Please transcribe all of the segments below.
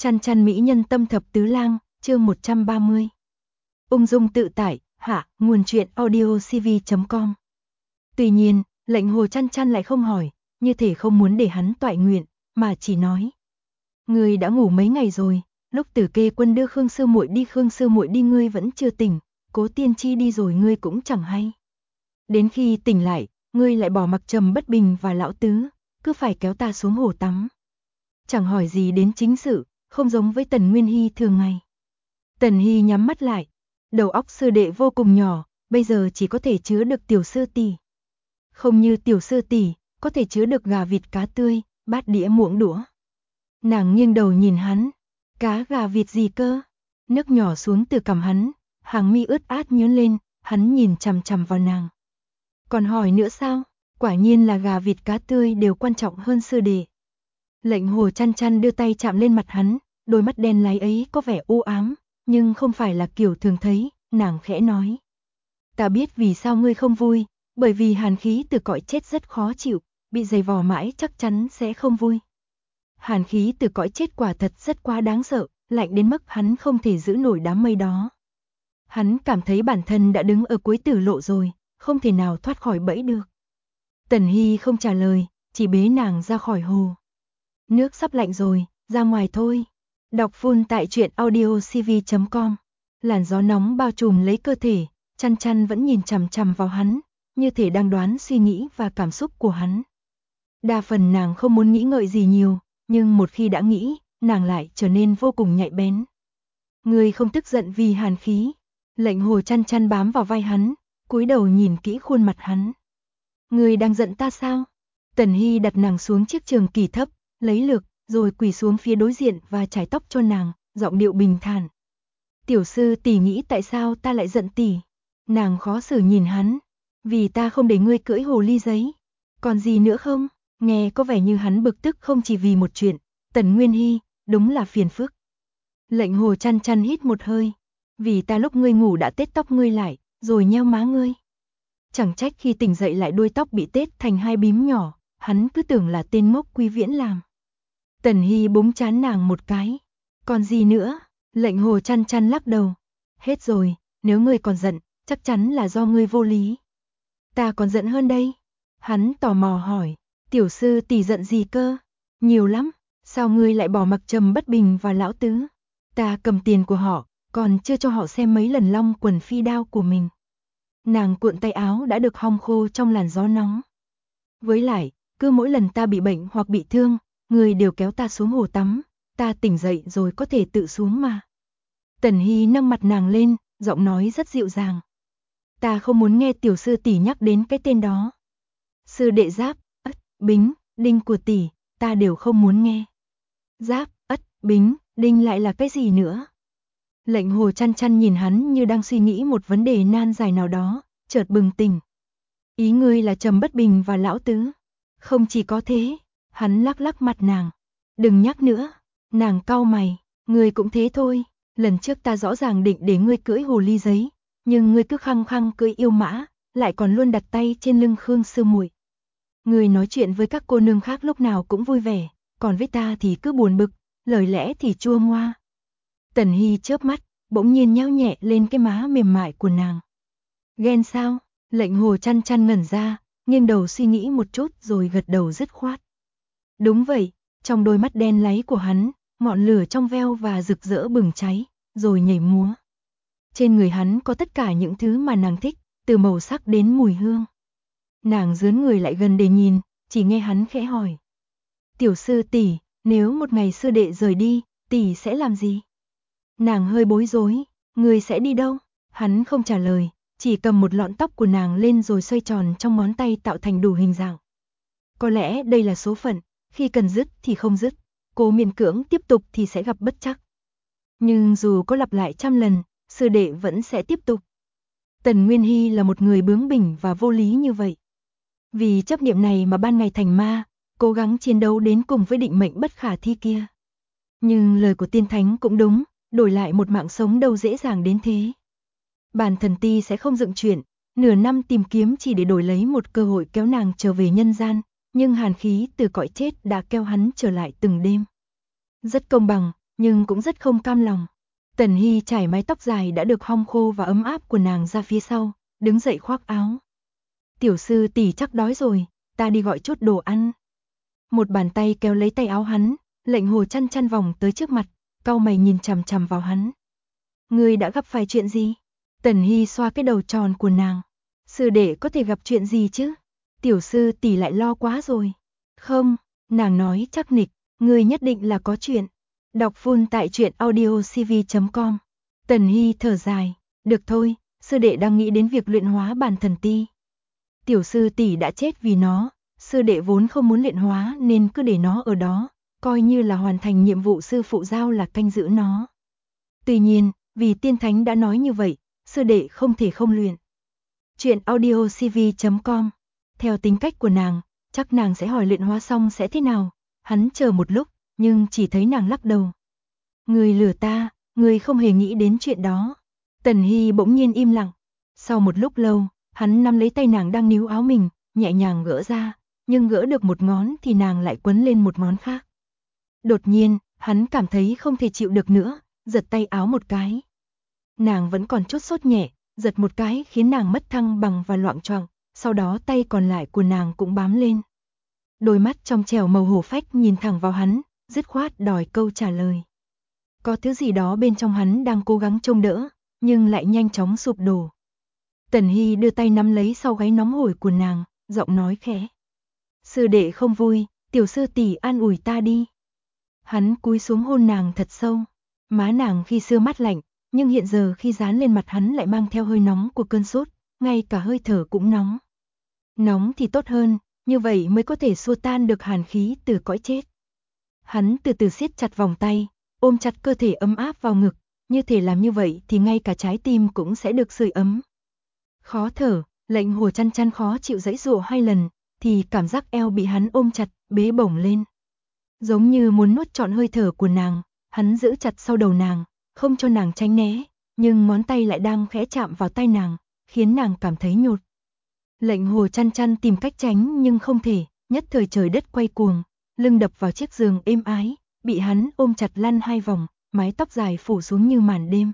Chăn chăn mỹ nhân tâm thập tứ lang, chương 130. Ung dung tự tại, hạ, nguồn truyện audiocv.com. Tuy nhiên, Lệnh Hồ chăn chăn lại không hỏi, như thể không muốn để hắn toại nguyện, mà chỉ nói. Ngươi đã ngủ mấy ngày rồi, lúc Tử Kê Quân đưa Khương sư muội đi ngươi vẫn chưa tỉnh, Cố Tiên Chi đi rồi ngươi cũng chẳng hay. Đến khi tỉnh lại, ngươi lại bỏ mặc Trầm Bất Bình và Lão Tứ, cứ phải kéo ta xuống hồ tắm. Chẳng hỏi gì đến chính sự, không giống với Tần Nguyên Hy thường ngày. Tần Hy nhắm mắt lại, đầu óc sư đệ vô cùng nhỏ, bây giờ chỉ có thể chứa được tiểu sư tỷ. Không như tiểu sư tỷ, có thể chứa được gà vịt cá tươi, bát đĩa muỗng đũa. Nàng nghiêng đầu nhìn hắn, cá gà vịt gì cơ? Nước nhỏ xuống từ cằm hắn, hàng mi ướt át nhướng lên, hắn nhìn chằm chằm vào nàng. Còn hỏi nữa sao? Quả nhiên là gà vịt cá tươi đều quan trọng hơn sư đệ. Lệnh Hồ chăn chăn đưa tay chạm lên mặt hắn, đôi mắt đen láy ấy có vẻ u ám, nhưng không phải là kiểu thường thấy, nàng khẽ nói. Ta biết vì sao ngươi không vui, bởi vì hàn khí từ cõi chết rất khó chịu, bị giày vò mãi chắc chắn sẽ không vui. Hàn khí từ cõi chết quả thật rất quá đáng sợ, lạnh đến mức hắn không thể giữ nổi đám mây đó. Hắn cảm thấy bản thân đã đứng ở cuối tử lộ rồi, không thể nào thoát khỏi bẫy được. Tần Hy không trả lời, chỉ bế nàng ra khỏi hồ. Nước sắp lạnh rồi, ra ngoài thôi. Đọc full tại truyện audiocv.com. Làn gió nóng bao trùm lấy cơ thể, chăn chăn vẫn nhìn chằm chằm vào hắn, như thể đang đoán suy nghĩ và cảm xúc của hắn. Đa phần nàng không muốn nghĩ ngợi gì nhiều, nhưng một khi đã nghĩ, nàng lại trở nên vô cùng nhạy bén. Ngươi không tức giận vì hàn khí. Lệnh Hồ chăn chăn bám vào vai hắn, cúi đầu nhìn kỹ khuôn mặt hắn. Ngươi đang giận ta sao? Tần Hy đặt nàng xuống chiếc trường kỳ thấp, lấy lược, rồi quỳ xuống phía đối diện và chải tóc cho nàng, giọng điệu bình thản. Tiểu sư tỷ nghĩ tại sao ta lại giận tỷ? Nàng khó xử nhìn hắn. Vì ta không để ngươi cưỡi hồ ly giấy. Còn gì nữa không? Nghe có vẻ như hắn bực tức không chỉ vì một chuyện. Tần Nguyên Hy, đúng là phiền phức. Lệnh Hồ chăn chăn hít một hơi. Vì ta lúc ngươi ngủ đã tết tóc ngươi lại, rồi nheo má ngươi. Chẳng trách khi tỉnh dậy lại đuôi tóc bị tết thành hai bím nhỏ, hắn cứ tưởng là tên ngốc Quý Viễn làm. Tần Hy búng trán nàng một cái. Còn gì nữa? Lệnh Hồ chăn chăn lắc đầu. Hết rồi, nếu ngươi còn giận, chắc chắn là do ngươi vô lý. Ta còn giận hơn đây. Hắn tò mò hỏi, tiểu sư tỷ giận gì cơ? Nhiều lắm, sao ngươi lại bỏ mặc Trầm Bất Bình và Lão Tứ? Ta cầm tiền của họ, còn chưa cho họ xem mấy lần long quần phi đao của mình. Nàng cuộn tay áo đã được hong khô trong làn gió nóng. Với lại, cứ mỗi lần ta bị bệnh hoặc bị thương, người đều kéo ta xuống hồ tắm, ta tỉnh dậy rồi có thể tự xuống mà. Tần Hy nâng mặt nàng lên, giọng nói rất dịu dàng. Ta không muốn nghe tiểu sư tỷ nhắc đến cái tên đó. Sư đệ Giáp, Ất, Bính, Đinh của tỷ, ta đều không muốn nghe. Giáp, Ất, Bính, Đinh lại là cái gì nữa? Lệnh Hồ chăn chăn nhìn hắn như đang suy nghĩ một vấn đề nan giải nào đó, chợt bừng tỉnh. Ý ngươi là Trầm Bất Bình và Lão Tứ? Không chỉ có thế, hắn lắc lắc mặt nàng. Đừng nhắc nữa. Nàng cau mày, ngươi cũng thế thôi. Lần trước ta rõ ràng định để ngươi cưỡi hồ ly giấy, nhưng ngươi cứ khăng khăng cưỡi yêu mã, lại còn luôn đặt tay trên lưng Khương sư muội. Ngươi nói chuyện với các cô nương khác lúc nào cũng vui vẻ, còn với ta thì cứ buồn bực, lời lẽ thì chua ngoa. Tần Hy chớp mắt, bỗng nhiên nhéo nhẹ lên cái má mềm mại của nàng. Ghen sao? Lệnh Hồ chăn chăn ngẩn ra, nghiêng đầu suy nghĩ một chút rồi gật đầu dứt khoát. Đúng vậy, trong đôi mắt đen láy của hắn, ngọn lửa trong veo và rực rỡ bừng cháy, rồi nhảy múa. Trên người hắn có tất cả những thứ mà nàng thích, từ màu sắc đến mùi hương. Nàng dướn người lại gần để nhìn, chỉ nghe hắn khẽ hỏi. Tiểu sư tỷ, nếu một ngày sư đệ rời đi, tỷ sẽ làm gì? Nàng hơi bối rối, người sẽ đi đâu? Hắn không trả lời, chỉ cầm một lọn tóc của nàng lên rồi xoay tròn trong ngón tay tạo thành đủ hình dạng. Có lẽ đây là số phận, khi cần dứt thì không dứt, cố miễn cưỡng tiếp tục thì sẽ gặp bất trắc. Nhưng dù có lặp lại trăm lần, sư đệ vẫn sẽ tiếp tục. Tần Nguyên Hy là một người bướng bỉnh và vô lý như vậy. Vì chấp niệm này mà ban ngày thành ma, cố gắng chiến đấu đến cùng với định mệnh bất khả thi kia. Nhưng lời của tiên thánh cũng đúng, đổi lại một mạng sống đâu dễ dàng đến thế. Bàn thần ti sẽ không dựng chuyện, nửa năm tìm kiếm chỉ để đổi lấy một cơ hội kéo nàng trở về nhân gian, nhưng hàn khí từ cõi chết đã kéo hắn trở lại từng đêm. Rất công bằng, nhưng cũng rất không cam lòng. Tần Hy trải mái tóc dài đã được hong khô và ấm áp của nàng ra phía sau, đứng dậy khoác áo. Tiểu sư tỷ chắc đói rồi, ta đi gọi chút đồ ăn. Một bàn tay kéo lấy tay áo hắn, Lệnh Hồ chăn chăn vòng tới trước mặt, cau mày nhìn chằm chằm vào hắn. Ngươi đã gặp phải chuyện gì? Tần Hy xoa cái đầu tròn của nàng. Sư đệ có thể gặp chuyện gì chứ? Tiểu sư tỷ lại lo quá rồi. Không, nàng nói chắc nịch, ngươi nhất định là có chuyện. Đọc full tại truyện audiocv.com. Tần Hy thở dài, được thôi, sư đệ đang nghĩ đến việc luyện hóa bản thần ti. Tiểu sư tỷ đã chết vì nó, sư đệ vốn không muốn luyện hóa nên cứ để nó ở đó, coi như là hoàn thành nhiệm vụ sư phụ giao là canh giữ nó. Tuy nhiên, vì tiên thánh đã nói như vậy, sư đệ không thể không luyện. Truyện audiocv.com. Theo tính cách của nàng, chắc nàng sẽ hỏi luyện hóa xong sẽ thế nào. Hắn chờ một lúc, nhưng chỉ thấy nàng lắc đầu. Người lừa ta, người không hề nghĩ đến chuyện đó. Tần Hy bỗng nhiên im lặng. Sau một lúc lâu, hắn nắm lấy tay nàng đang níu áo mình, nhẹ nhàng gỡ ra, nhưng gỡ được một ngón thì nàng lại quấn lên một ngón khác. Đột nhiên, hắn cảm thấy không thể chịu được nữa, giật tay áo một cái. Nàng vẫn còn chút sốt nhẹ, giật một cái khiến nàng mất thăng bằng và loạng choạng, sau đó tay còn lại của nàng cũng bám lên. Đôi mắt trong trẻo màu hổ phách nhìn thẳng vào hắn, dứt khoát đòi câu trả lời. Có thứ gì đó bên trong hắn đang cố gắng trông đỡ, nhưng lại nhanh chóng sụp đổ. Tần Hy đưa tay nắm lấy sau gáy nóng hổi của nàng, giọng nói khẽ. Sư đệ không vui, tiểu sư tỷ an ủi ta đi. Hắn cúi xuống hôn nàng thật sâu, má nàng khi xưa mát lạnh, nhưng hiện giờ khi dán lên mặt hắn lại mang theo hơi nóng của cơn sốt, ngay cả hơi thở cũng nóng. Nóng thì tốt hơn, như vậy mới có thể xua tan được hàn khí từ cõi chết. Hắn từ từ siết chặt vòng tay, ôm chặt cơ thể ấm áp vào ngực, như thể làm như vậy thì ngay cả trái tim cũng sẽ được sưởi ấm. Khó thở, Lệnh Hồ chăn chăn khó chịu giãy giụa 2 lần, thì cảm giác eo bị hắn ôm chặt, bế bổng lên. Giống như muốn nuốt trọn hơi thở của nàng, hắn giữ chặt sau đầu nàng, không cho nàng tránh né, nhưng ngón tay lại đang khẽ chạm vào tay nàng, khiến nàng cảm thấy nhột. Lệnh Hồ chăn chăn tìm cách tránh nhưng không thể, nhất thời trời đất quay cuồng, lưng đập vào chiếc giường êm ái, bị hắn ôm chặt lăn 2 vòng, mái tóc dài phủ xuống như màn đêm.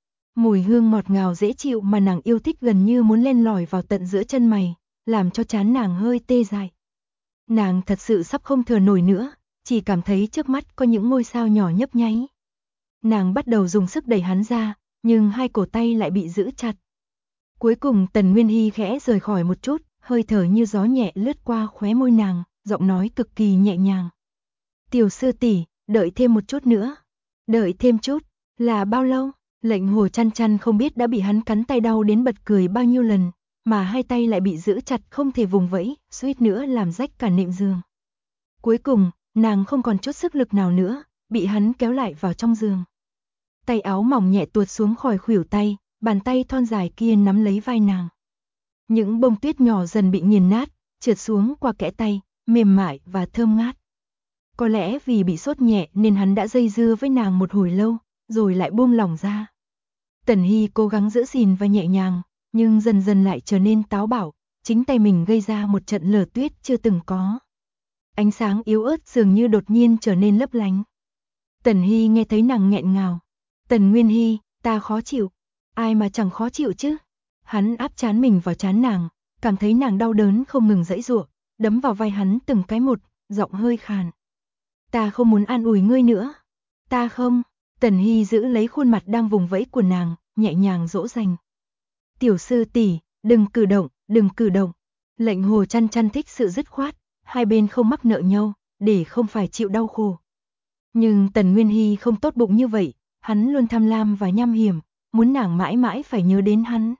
Mùi hương ngọt ngào dễ chịu mà nàng yêu thích gần như muốn len lỏi vào tận giữa chân mày, làm cho trán nàng hơi tê dại. Nàng thật sự sắp không thở nổi nữa, chỉ cảm thấy trước mắt có những ngôi sao nhỏ nhấp nháy. Nàng bắt đầu dùng sức đẩy hắn ra, nhưng 2 cổ tay lại bị giữ chặt. Cuối cùng Tần Nguyên Hy khẽ rời khỏi một chút, hơi thở như gió nhẹ lướt qua khóe môi nàng, giọng nói cực kỳ nhẹ nhàng. Tiểu sư tỷ, đợi thêm một chút nữa. Đợi thêm chút, là bao lâu? Lệnh Hồ chăn chăn không biết đã bị hắn cắn tay đau đến bật cười bao nhiêu lần, mà 2 tay lại bị giữ chặt không thể vùng vẫy, suýt nữa làm rách cả nệm giường. Cuối cùng, nàng không còn chút sức lực nào nữa, bị hắn kéo lại vào trong giường. Tay áo mỏng nhẹ tuột xuống khỏi khuỷu tay, bàn tay thon dài kia nắm lấy vai nàng. Những bông tuyết nhỏ dần bị nghiền nát, trượt xuống qua kẽ tay, mềm mại và thơm ngát. Có lẽ vì bị sốt nhẹ nên hắn đã dây dưa với nàng một hồi lâu, rồi lại buông lỏng ra. Tần Hy cố gắng giữ gìn và nhẹ nhàng, nhưng dần dần lại trở nên táo bạo, chính tay mình gây ra một trận lở tuyết chưa từng có. Ánh sáng yếu ớt dường như đột nhiên trở nên lấp lánh. Tần Hy nghe thấy nàng nghẹn ngào. Tần Nguyên Hy, ta khó chịu. Ai mà chẳng khó chịu chứ. Hắn áp trán mình vào trán nàng, cảm thấy nàng đau đớn không ngừng giãy giụa, đấm vào vai hắn từng cái một, giọng hơi khàn. Ta không muốn an ủi ngươi nữa. Ta không. Tần Hy giữ lấy khuôn mặt đang vùng vẫy của nàng, nhẹ nhàng dỗ dành. Tiểu sư tỷ, đừng cử động, đừng cử động. Lệnh Hồ chăn chăn thích sự dứt khoát, hai bên không mắc nợ nhau, để không phải chịu đau khổ. Nhưng Tần Nguyên Hy không tốt bụng như vậy, hắn luôn tham lam và nham hiểm, muốn nàng mãi mãi phải nhớ đến hắn.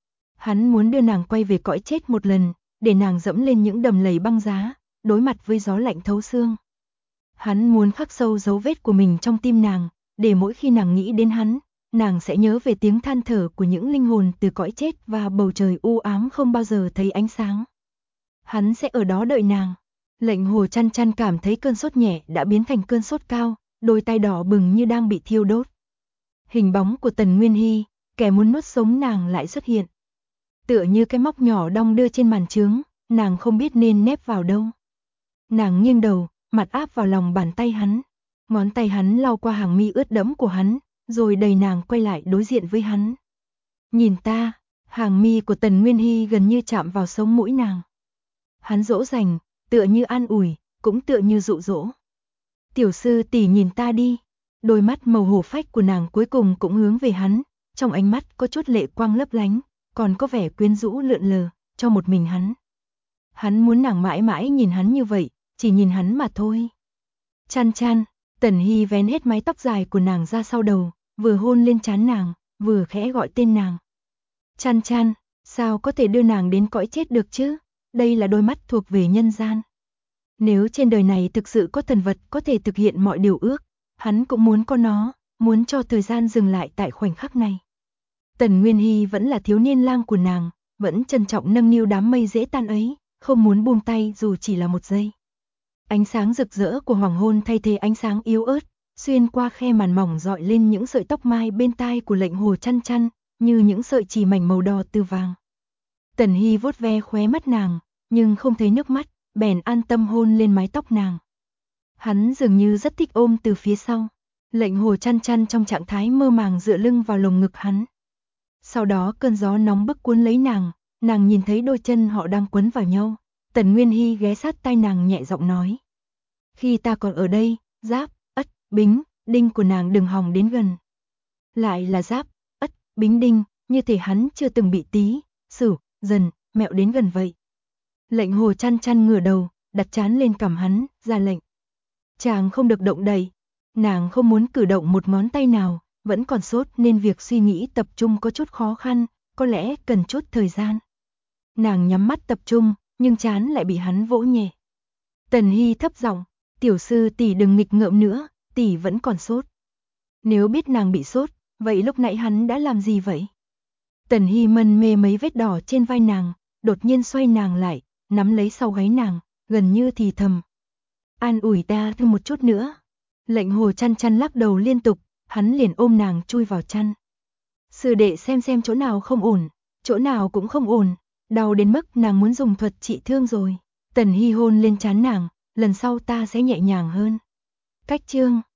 Hắn muốn đưa nàng quay về cõi chết một lần, để nàng dẫm lên những đầm lầy băng giá, đối mặt với gió lạnh thấu xương. Hắn muốn khắc sâu dấu vết của mình trong tim nàng, để mỗi khi nàng nghĩ đến hắn, nàng sẽ nhớ về tiếng than thở của những linh hồn từ cõi chết và bầu trời u ám không bao giờ thấy ánh sáng. Hắn sẽ ở đó đợi nàng. Lệnh Hồ chăn chăn cảm thấy cơn sốt nhẹ đã biến thành cơn sốt cao, đôi tay đỏ bừng như đang bị thiêu đốt. Hình bóng của Tần Nguyên Hy, kẻ muốn nuốt sống nàng lại xuất hiện. Tựa như cái móc nhỏ đong đưa trên màn trướng, nàng không biết nên nép vào đâu. Nàng nghiêng đầu, mặt áp vào lòng bàn tay hắn. Ngón tay hắn lau qua hàng mi ướt đẫm của hắn, rồi đẩy nàng quay lại đối diện với hắn. Nhìn ta, hàng mi của Tần Nguyên Hy gần như chạm vào sống mũi nàng. Hắn dỗ dành, tựa như an ủi, cũng tựa như dụ dỗ. Tiểu sư tỷ nhìn ta đi. Đôi mắt màu hổ phách của nàng cuối cùng cũng hướng về hắn, trong ánh mắt có chút lệ quang lấp lánh, còn có vẻ quyến rũ lượn lờ, cho một mình hắn. Hắn muốn nàng mãi mãi nhìn hắn như vậy, chỉ nhìn hắn mà thôi. Chan Chan, Tần Hy vén hết mái tóc dài của nàng ra sau đầu, vừa hôn lên trán nàng, vừa khẽ gọi tên nàng. Chan Chan, sao có thể đưa nàng đến cõi chết được chứ? Đây là đôi mắt thuộc về nhân gian. Nếu trên đời này thực sự có thần vật có thể thực hiện mọi điều ước, hắn cũng muốn có nó, muốn cho thời gian dừng lại tại khoảnh khắc này. Tần Nguyên Hy vẫn là thiếu niên lang của nàng, vẫn trân trọng nâng niu đám mây dễ tan ấy, không muốn buông tay dù chỉ là một giây. Ánh sáng rực rỡ của hoàng hôn thay thế ánh sáng yếu ớt, xuyên qua khe màn mỏng dọi lên những sợi tóc mai bên tai của Lệnh Hồ Chăn Chăn, như những sợi chỉ mảnh màu đỏ từ vàng. Tần Hy vuốt ve khóe mắt nàng, nhưng không thấy nước mắt, bèn an tâm hôn lên mái tóc nàng. Hắn dường như rất thích ôm từ phía sau. Lệnh Hồ Chăn Chăn trong trạng thái mơ màng dựa lưng vào lồng ngực hắn. Sau đó cơn gió nóng bức cuốn lấy nàng nhìn thấy đôi chân họ đang quấn vào nhau. Tần Nguyên Hy ghé sát tai nàng nhẹ giọng nói. Khi ta còn ở đây, Giáp, Ất, Bính, Đinh của nàng đừng hòng đến gần. Lại là Giáp, Ất, Bính, Đinh, như thể hắn chưa từng bị Tý, Sửu, Dần, Mẹo đến gần vậy. Lệnh Hồ Chăn Chăn ngửa đầu, đặt trán lên cằm hắn, ra lệnh. Chàng không được động đậy. Nàng không muốn cử động một ngón tay nào, vẫn còn sốt nên việc suy nghĩ tập trung có chút khó khăn, có lẽ cần chút thời gian. Nàng nhắm mắt tập trung, nhưng trán lại bị hắn vỗ nhẹ. Tần Hy thấp giọng, tiểu sư tỷ đừng nghịch ngợm nữa, tỷ vẫn còn sốt. Nếu biết nàng bị sốt, vậy lúc nãy hắn đã làm gì vậy? Tần Hy mân mê mấy vết đỏ trên vai nàng, đột nhiên xoay nàng lại, nắm lấy sau gáy nàng, gần như thì thầm. An ủi ta thêm một chút nữa. Lệnh Hồ Chăn Chăn lắc đầu liên tục, hắn liền ôm nàng chui vào chăn. Sư đệ xem chỗ nào không ổn, chỗ nào cũng không ổn, đau đến mức nàng muốn dùng thuật trị thương rồi. Tần Hy hôn lên trán nàng, lần sau ta sẽ nhẹ nhàng hơn. Cách chương